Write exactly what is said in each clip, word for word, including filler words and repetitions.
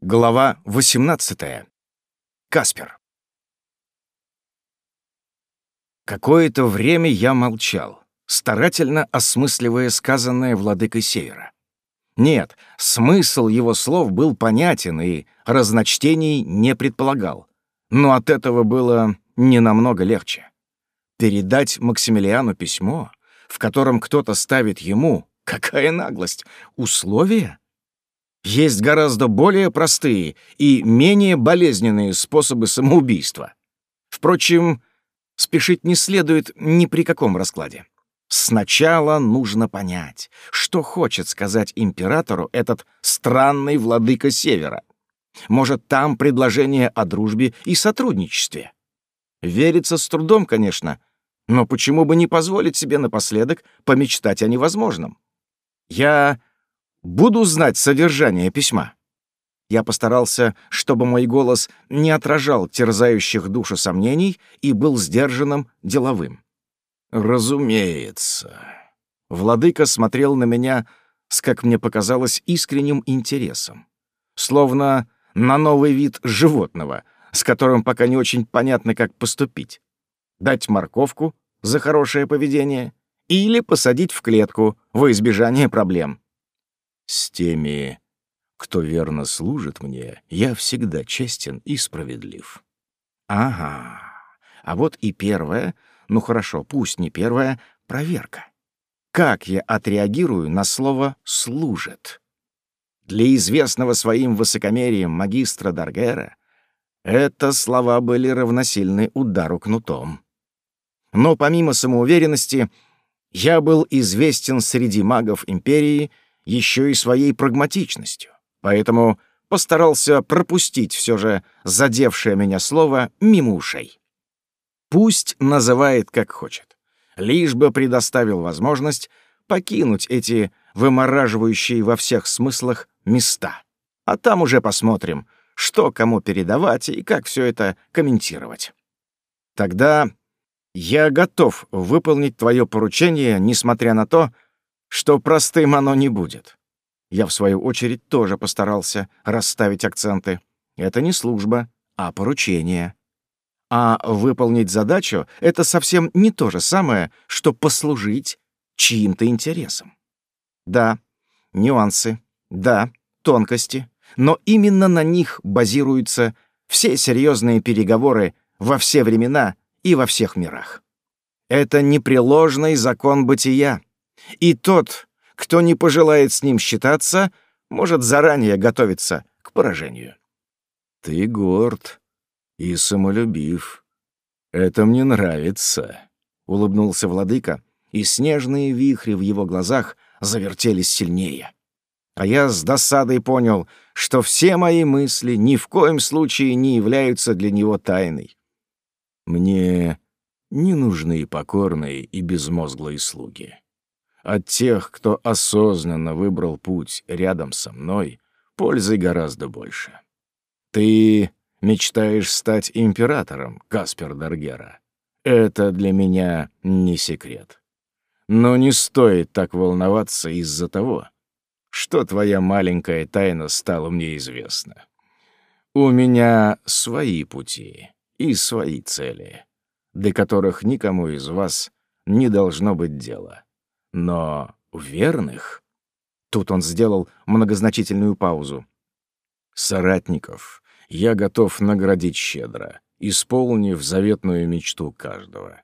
Глава восемнадцатая. Каспер. Какое-то время я молчал, старательно осмысливая сказанное владыкой Севера. Нет, смысл его слов был понятен и разночтений не предполагал, но от этого было не намного легче. Передать Максимилиану письмо, в котором кто-то ставит ему, какая наглость, условия? Есть гораздо более простые и менее болезненные способы самоубийства. Впрочем, спешить не следует ни при каком раскладе. Сначала нужно понять, что хочет сказать императору этот странный владыка Севера. Может, там предложение о дружбе и сотрудничестве. Верится с трудом, конечно, но почему бы не позволить себе напоследок помечтать о невозможном? Я буду знать содержание письма. Я постарался, чтобы мой голос не отражал терзающих душу сомнений и был сдержанным, деловым. «Разумеется». Владыка смотрел на меня с, как мне показалось, искренним интересом. Словно на новый вид животного, с которым пока не очень понятно, как поступить. Дать морковку за хорошее поведение или посадить в клетку во избежание проблем. «С теми, кто верно служит мне, я всегда честен и справедлив». Ага, а вот и первая, ну хорошо, пусть не первая, проверка. Как я отреагирую на слово «служит»? Для известного своим высокомерием магистра Даргера это слова были равносильны удару кнутом. Но помимо самоуверенности, я был известен среди магов империи еще и своей прагматичностью, поэтому постарался пропустить все же задевшее меня слово мимо ушей. Пусть называет как хочет, лишь бы предоставил возможность покинуть эти вымораживающие во всех смыслах места. А там уже посмотрим, что кому передавать и как все это комментировать. Тогда я готов выполнить твое поручение, несмотря на то, что простым оно не будет. Я, в свою очередь, тоже постарался расставить акценты. Это не служба, а поручение. А выполнить задачу — это совсем не то же самое, что послужить чьим-то интересам. Да, нюансы, да, тонкости, но именно на них базируются все серьезные переговоры во все времена и во всех мирах. Это непреложный закон бытия. И тот, кто не пожелает с ним считаться, может заранее готовиться к поражению. «Ты горд и самолюбив. Это мне нравится», — улыбнулся владыка, и снежные вихри в его глазах завертелись сильнее. А я с досадой понял, что все мои мысли ни в коем случае не являются для него тайной. «Мне не нужны покорные и безмозглые слуги. От тех, кто осознанно выбрал путь рядом со мной, пользы гораздо больше. Ты мечтаешь стать императором, Каспер Даргера. Это для меня не секрет. Но не стоит так волноваться из-за того, что твоя маленькая тайна стала мне известна. У меня свои пути и свои цели, до которых никому из вас не должно быть дела. Но верных...» Тут он сделал многозначительную паузу. «Соратников я готов наградить щедро, исполнив заветную мечту каждого.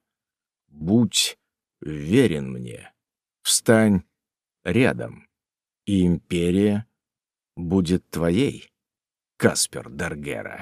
Будь верен мне, встань рядом, и империя будет твоей, Каспер Даргера».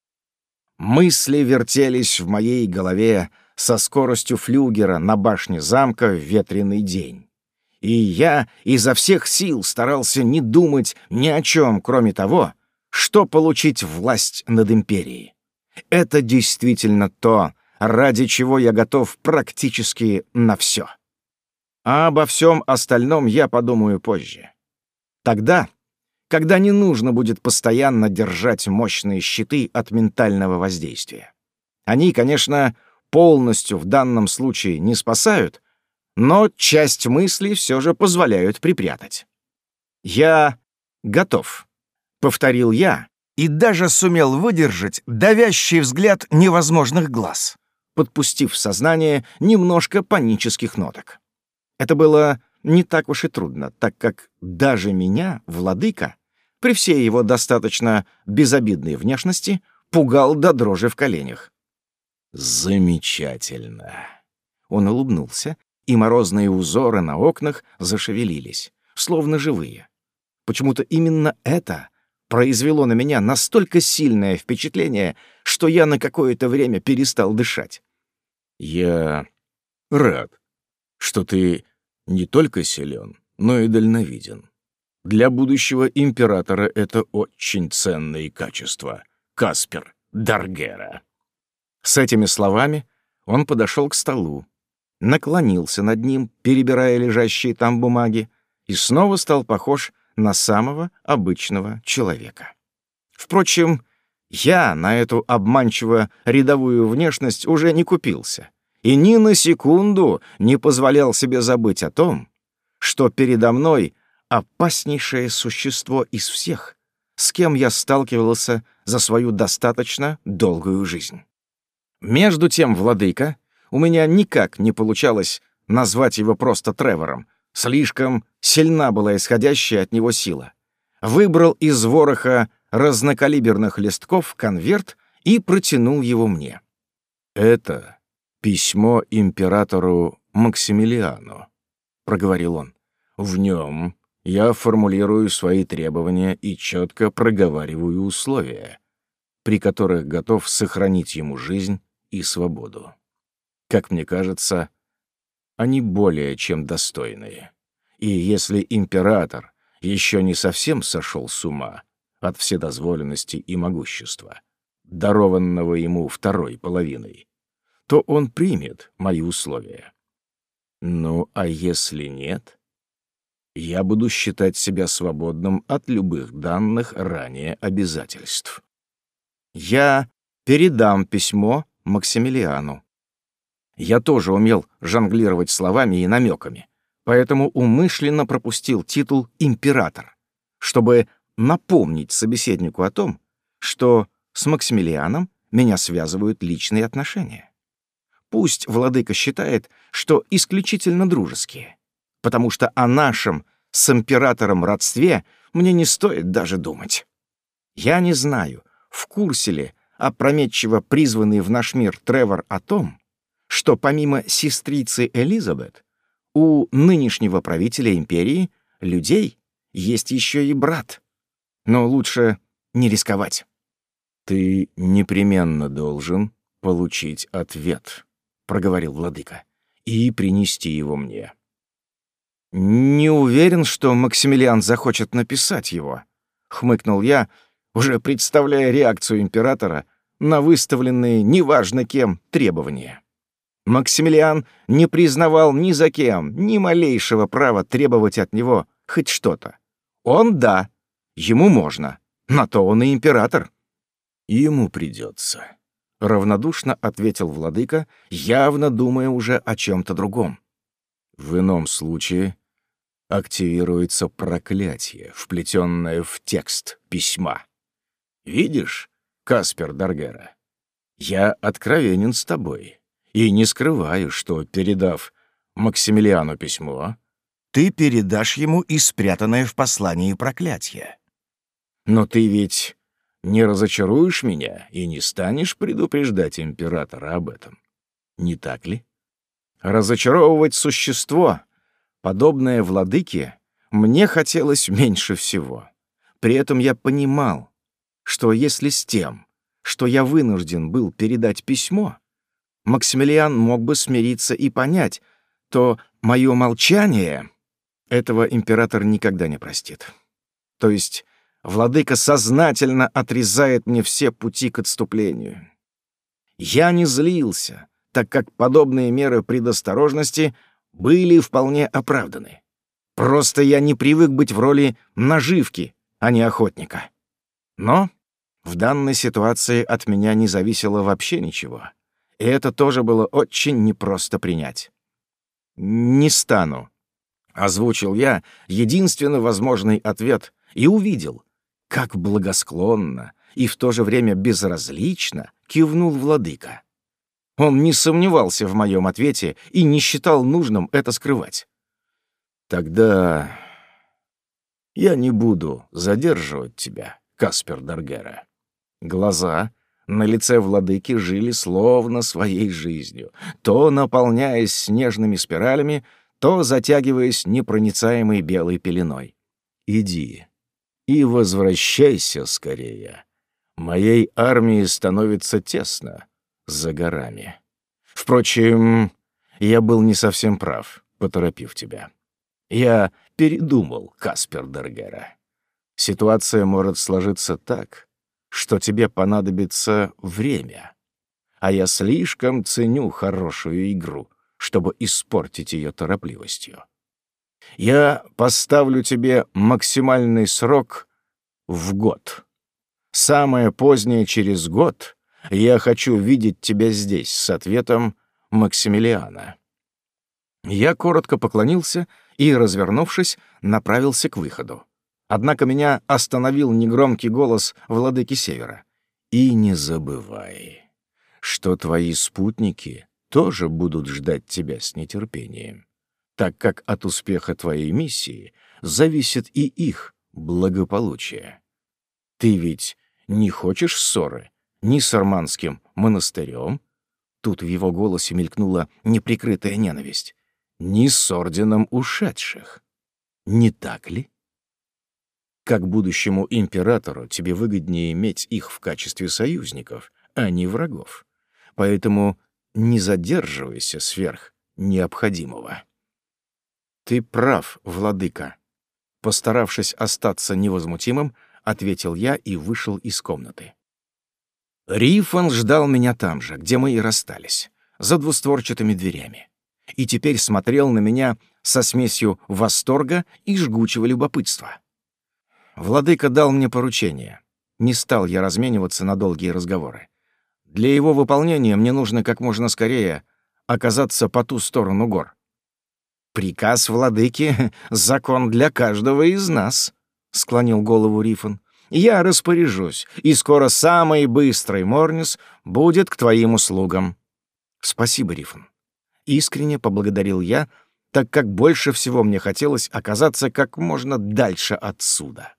Мысли вертелись в моей голове со скоростью флюгера на башне замка в ветреный день. И я изо всех сил старался не думать ни о чем, кроме того, что получить власть над империей. Это действительно то, ради чего я готов практически на все. А обо всем остальном я подумаю позже. Тогда, когда не нужно будет постоянно держать мощные щиты от ментального воздействия. Они, конечно, полностью в данном случае не спасают, но часть мыслей все же позволяют припрятать. «Я готов», — повторил я, и даже сумел выдержать давящий взгляд невозможных глаз, подпустив в сознание немножко панических ноток. Это было не так уж и трудно, так как даже меня, владыка, при всей его достаточно безобидной внешности, пугал до дрожи в коленях. «Замечательно!» Он улыбнулся, и морозные узоры на окнах зашевелились, словно живые. Почему-то именно это произвело на меня настолько сильное впечатление, что я на какое-то время перестал дышать. «Я рад, что ты не только силен, но и дальновиден. Для будущего императора это очень ценные качества, Каспер Даргера». С этими словами он подошел к столу, наклонился над ним, перебирая лежащие там бумаги, и снова стал похож на самого обычного человека. Впрочем, я на эту обманчиво рядовую внешность уже не купился и ни на секунду не позволял себе забыть о том, что передо мной опаснейшее существо из всех, с кем я сталкивался за свою достаточно долгую жизнь. Между тем, владыка, у меня никак не получалось назвать его просто Тревором, слишком сильна была исходящая от него сила. Выбрал из вороха разнокалиберных листков конверт и протянул его мне. «Это письмо императору Максимилиану», — проговорил он. «В нем я формулирую свои требования и четко проговариваю условия, при которых готов сохранить ему жизнь и свободу. Как мне кажется, они более чем достойные. И если император еще не совсем сошел с ума от вседозволенности и могущества, дарованного ему второй половиной, то он примет мои условия. Ну, а если нет, я буду считать себя свободным от любых данных ранее обязательств. Я передам письмо Максимилиану. Я тоже умел жонглировать словами и намеками, поэтому умышленно пропустил титул «император», чтобы напомнить собеседнику о том, что с Максимилианом меня связывают личные отношения. Пусть владыка считает, что исключительно дружеские, потому что о нашем с императором родстве мне не стоит даже думать. Я не знаю, в курсе ли опрометчиво призванный в наш мир Тревор о том, что помимо сестрицы Элизабет у нынешнего правителя империи людей есть еще и брат. Но лучше не рисковать. «Ты непременно должен получить ответ», — проговорил владыка, — «и принести его мне». «Не уверен, что Максимилиан захочет написать его», — хмыкнул я, уже представляя реакцию императора на выставленные неважно кем требования. Максимилиан не признавал ни за кем ни малейшего права требовать от него хоть что-то. Он — да, ему можно, на то он и император. «Ему придется», — равнодушно ответил владыка, явно думая уже о чем-то другом. «В ином случае активируется проклятие, вплетенное в текст письма. Видишь, Каспер Даргера, я откровенен с тобой и не скрываю, что, передав Максимилиану письмо, ты передашь ему и спрятанное в послании проклятие. Но ты ведь не разочаруешь меня и не станешь предупреждать императора об этом, не так ли? Разочаровывать существо, подобное владыке, мне хотелось меньше всего. При этом я понимал, что если с тем, что я вынужден был передать письмо, Максимилиан мог бы смириться и понять, то мое молчание этого император никогда не простит. То есть владыка сознательно отрезает мне все пути к отступлению. Я не злился, так как подобные меры предосторожности были вполне оправданы. Просто я не привык быть в роли наживки, а не охотника. Но в данной ситуации от меня не зависело вообще ничего, и это тоже было очень непросто принять. «Не стану», — озвучил я единственно возможный ответ и увидел, как благосклонно и в то же время безразлично кивнул владыка. Он не сомневался в моем ответе и не считал нужным это скрывать. «Тогда я не буду задерживать тебя, Каспер Даргера». Глаза на лице владыки жили словно своей жизнью, то наполняясь снежными спиралями, то затягиваясь непроницаемой белой пеленой. «Иди и возвращайся скорее. Моей армии становится тесно за горами. Впрочем, я был не совсем прав, поторопив тебя. Я передумал, Каспер Даргера. Ситуация может сложиться так, что тебе понадобится время, а я слишком ценю хорошую игру, чтобы испортить ее торопливостью. Я поставлю тебе максимальный срок в год. Самое позднее через год я хочу видеть тебя здесь с ответом Максимилиана». Я коротко поклонился и, развернувшись, направился к выходу. Однако меня остановил негромкий голос владыки Севера. «И не забывай, что твои спутники тоже будут ждать тебя с нетерпением, так как от успеха твоей миссии зависит и их благополучие. Ты ведь не хочешь ссоры ни с Арманским монастырем?» Тут в его голосе мелькнула неприкрытая ненависть. «Ни с орденом ушедших. Не так ли? Как будущему императору тебе выгоднее иметь их в качестве союзников, а не врагов. Поэтому не задерживайся сверх необходимого». «Ты прав, владыка», — постаравшись остаться невозмутимым, ответил я и вышел из комнаты. Рифон ждал меня там же, где мы и расстались, за двустворчатыми дверями, и теперь смотрел на меня со смесью восторга и жгучего любопытства. Владыка дал мне поручение. Не стал я размениваться на долгие разговоры. Для его выполнения мне нужно как можно скорее оказаться по ту сторону гор. «Приказ владыки — закон для каждого из нас», — склонил голову Рифон. «Я распоряжусь, и скоро самый быстрый Морнис будет к твоим услугам». «Спасибо, Рифон». Искренне поблагодарил я, так как больше всего мне хотелось оказаться как можно дальше отсюда.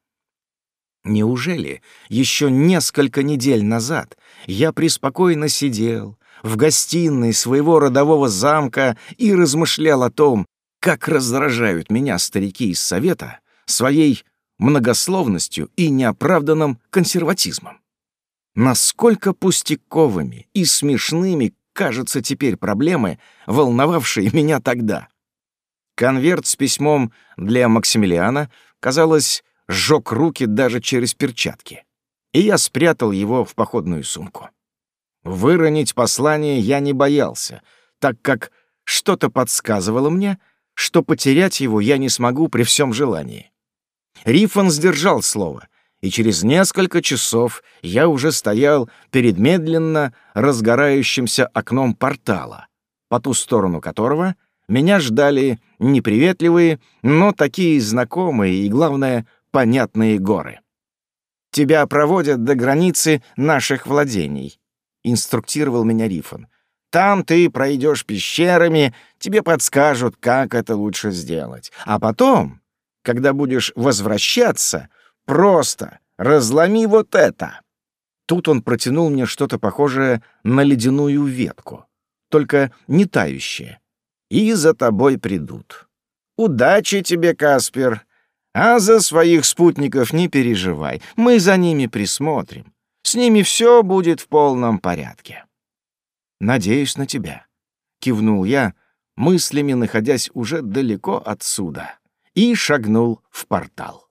Неужели еще несколько недель назад я преспокойно сидел в гостиной своего родового замка и размышлял о том, как раздражают меня старики из Совета своей многословностью и неоправданным консерватизмом? Насколько пустяковыми и смешными кажутся теперь проблемы, волновавшие меня тогда. Конверт с письмом для Максимилиана, казалось, сжег руки даже через перчатки, и я спрятал его в походную сумку. Выронить послание я не боялся, так как что-то подсказывало мне, что потерять его я не смогу при всем желании. Рифон сдержал слово, и через несколько часов я уже стоял перед медленно разгорающимся окном портала, по ту сторону которого меня ждали неприветливые, но такие знакомые и, главное, понятные горы. «Тебя проводят до границы наших владений», — инструктировал меня Рифон. «Там ты пройдешь пещерами, тебе подскажут, как это лучше сделать. А потом, когда будешь возвращаться, просто разломи вот это». Тут он протянул мне что-то похожее на ледяную ветку, только не тающее. «И за тобой придут. Удачи тебе, Каспер. А за своих спутников не переживай, мы за ними присмотрим. С ними все будет в полном порядке». «Надеюсь на тебя», — кивнул я, мыслями находясь уже далеко отсюда, и шагнул в портал.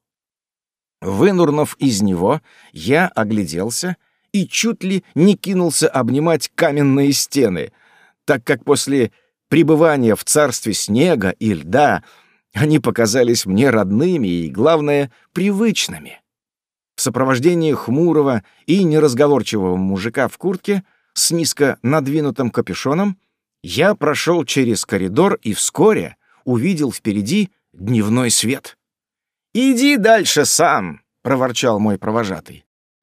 Вынурнув из него, я огляделся и чуть ли не кинулся обнимать каменные стены, так как после пребывания в царстве снега и льда они показались мне родными и, главное, привычными. В сопровождении хмурого и неразговорчивого мужика в куртке с низко надвинутым капюшоном я прошел через коридор и вскоре увидел впереди дневной свет. «Иди дальше сам», — проворчал мой провожатый.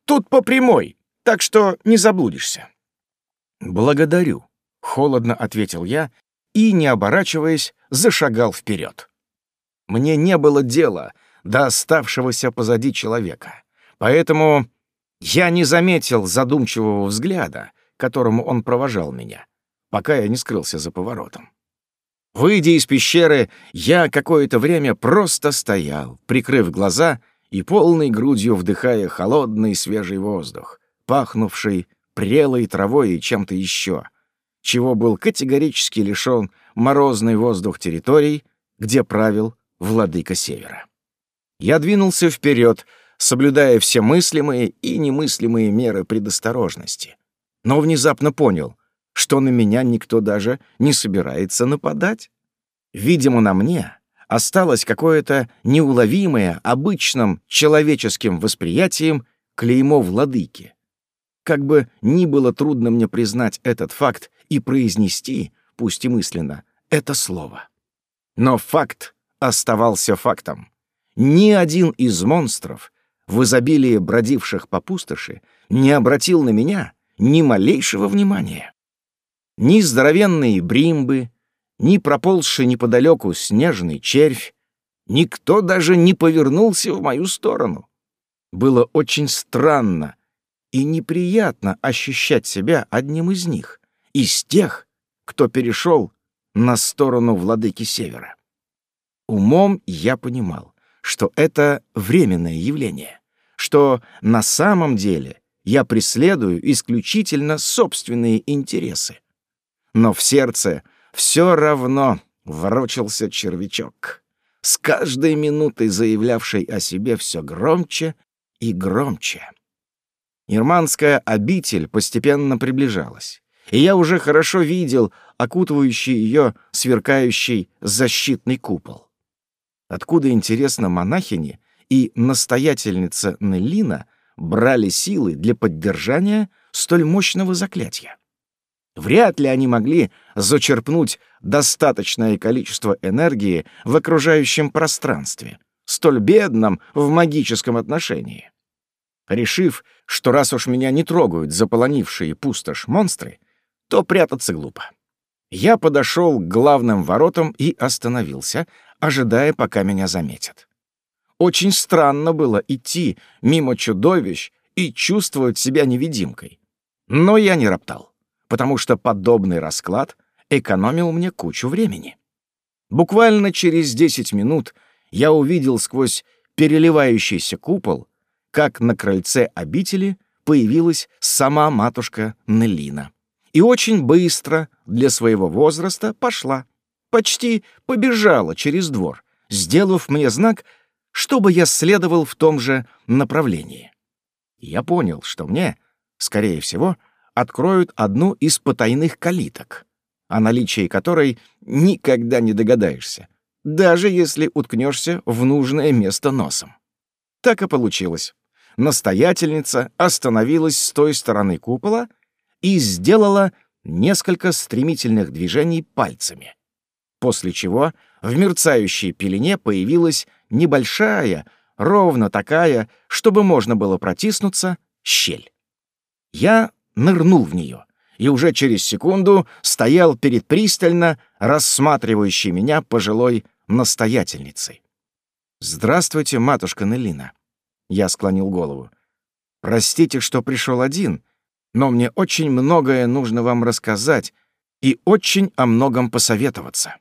Тут по прямой, так что не заблудишься». «Благодарю», — холодно ответил я и, не оборачиваясь, зашагал вперед. Мне не было дела до оставшегося позади человека, поэтому я не заметил задумчивого взгляда, которому он провожал меня, пока я не скрылся за поворотом. Выйдя из пещеры, я какое-то время просто стоял, прикрыв глаза и полной грудью вдыхая холодный свежий воздух, пахнувший прелой травой и чем-то еще, чего был категорически лишен морозный воздух территорий, где правил владыка Севера. Я двинулся вперед, соблюдая все мыслимые и немыслимые меры предосторожности, но внезапно понял, что на меня никто даже не собирается нападать. Видимо, на мне осталось какое-то неуловимое обычным человеческим восприятием клеймо владыки. Как бы ни было трудно мне признать этот факт и произнести, пусть и мысленно, это слово. Но факт оставался фактом. Ни один из монстров, в изобилии бродивших по пустоши, не обратил на меня ни малейшего внимания. Ни здоровенные бримбы, ни проползший неподалеку снежный червь, никто даже не повернулся в мою сторону. Было очень странно и неприятно ощущать себя одним из них, из тех, кто перешел на сторону владыки Севера. Умом я понимал, что это временное явление, что на самом деле я преследую исключительно собственные интересы. Но в сердце все равно ворочался червячок, с каждой минутой заявлявший о себе все громче и громче. Ирманская обитель постепенно приближалась, и я уже хорошо видел окутывающий ее сверкающий защитный купол. Откуда, интересно, монахини и настоятельница Неллина брали силы для поддержания столь мощного заклятия? Вряд ли они могли зачерпнуть достаточное количество энергии в окружающем пространстве, столь бедном в магическом отношении. Решив, что раз уж меня не трогают заполонившие пустошь монстры, то прятаться глупо. Я подошел к главным воротам и остановился, ожидая, пока меня заметят. Очень странно было идти мимо чудовищ и чувствовать себя невидимкой. Но я не роптал, потому что подобный расклад экономил мне кучу времени. Буквально через десять минут я увидел сквозь переливающийся купол, как на крыльце обители появилась сама матушка Неллина. И очень быстро для своего возраста пошла, почти побежала через двор, сделав мне знак, чтобы я следовал в том же направлении. Я понял, что мне, скорее всего, откроют одну из потайных калиток, о наличии которой никогда не догадаешься, даже если уткнешься в нужное место носом. Так и получилось. Настоятельница остановилась с той стороны купола и сделала несколько стремительных движений пальцами, после чего в мерцающей пелене появилась небольшая, ровно такая, чтобы можно было протиснуться, щель. Я нырнул в нее и уже через секунду стоял перед пристально рассматривающей меня пожилой настоятельницей. «Здравствуйте, матушка Неллина». Я склонил голову. «Простите, что пришел один, но мне очень многое нужно вам рассказать и очень о многом посоветоваться».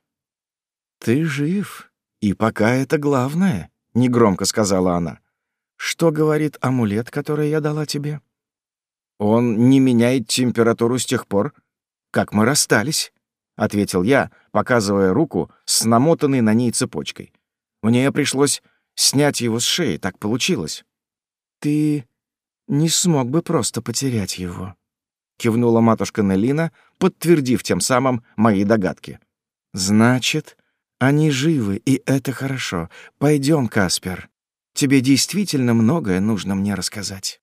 «Ты жив, и пока это главное», — негромко сказала она. «Что говорит амулет, который я дала тебе?» «Он не меняет температуру с тех пор, как мы расстались», — ответил я, показывая руку с намотанной на ней цепочкой. «Мне пришлось снять его с шеи, так получилось». «Ты не смог бы просто потерять его», — кивнула матушка Неллина, подтвердив тем самым мои догадки. «Значит, они живы, и это хорошо. Пойдем, Каспер. Тебе действительно многое нужно мне рассказать».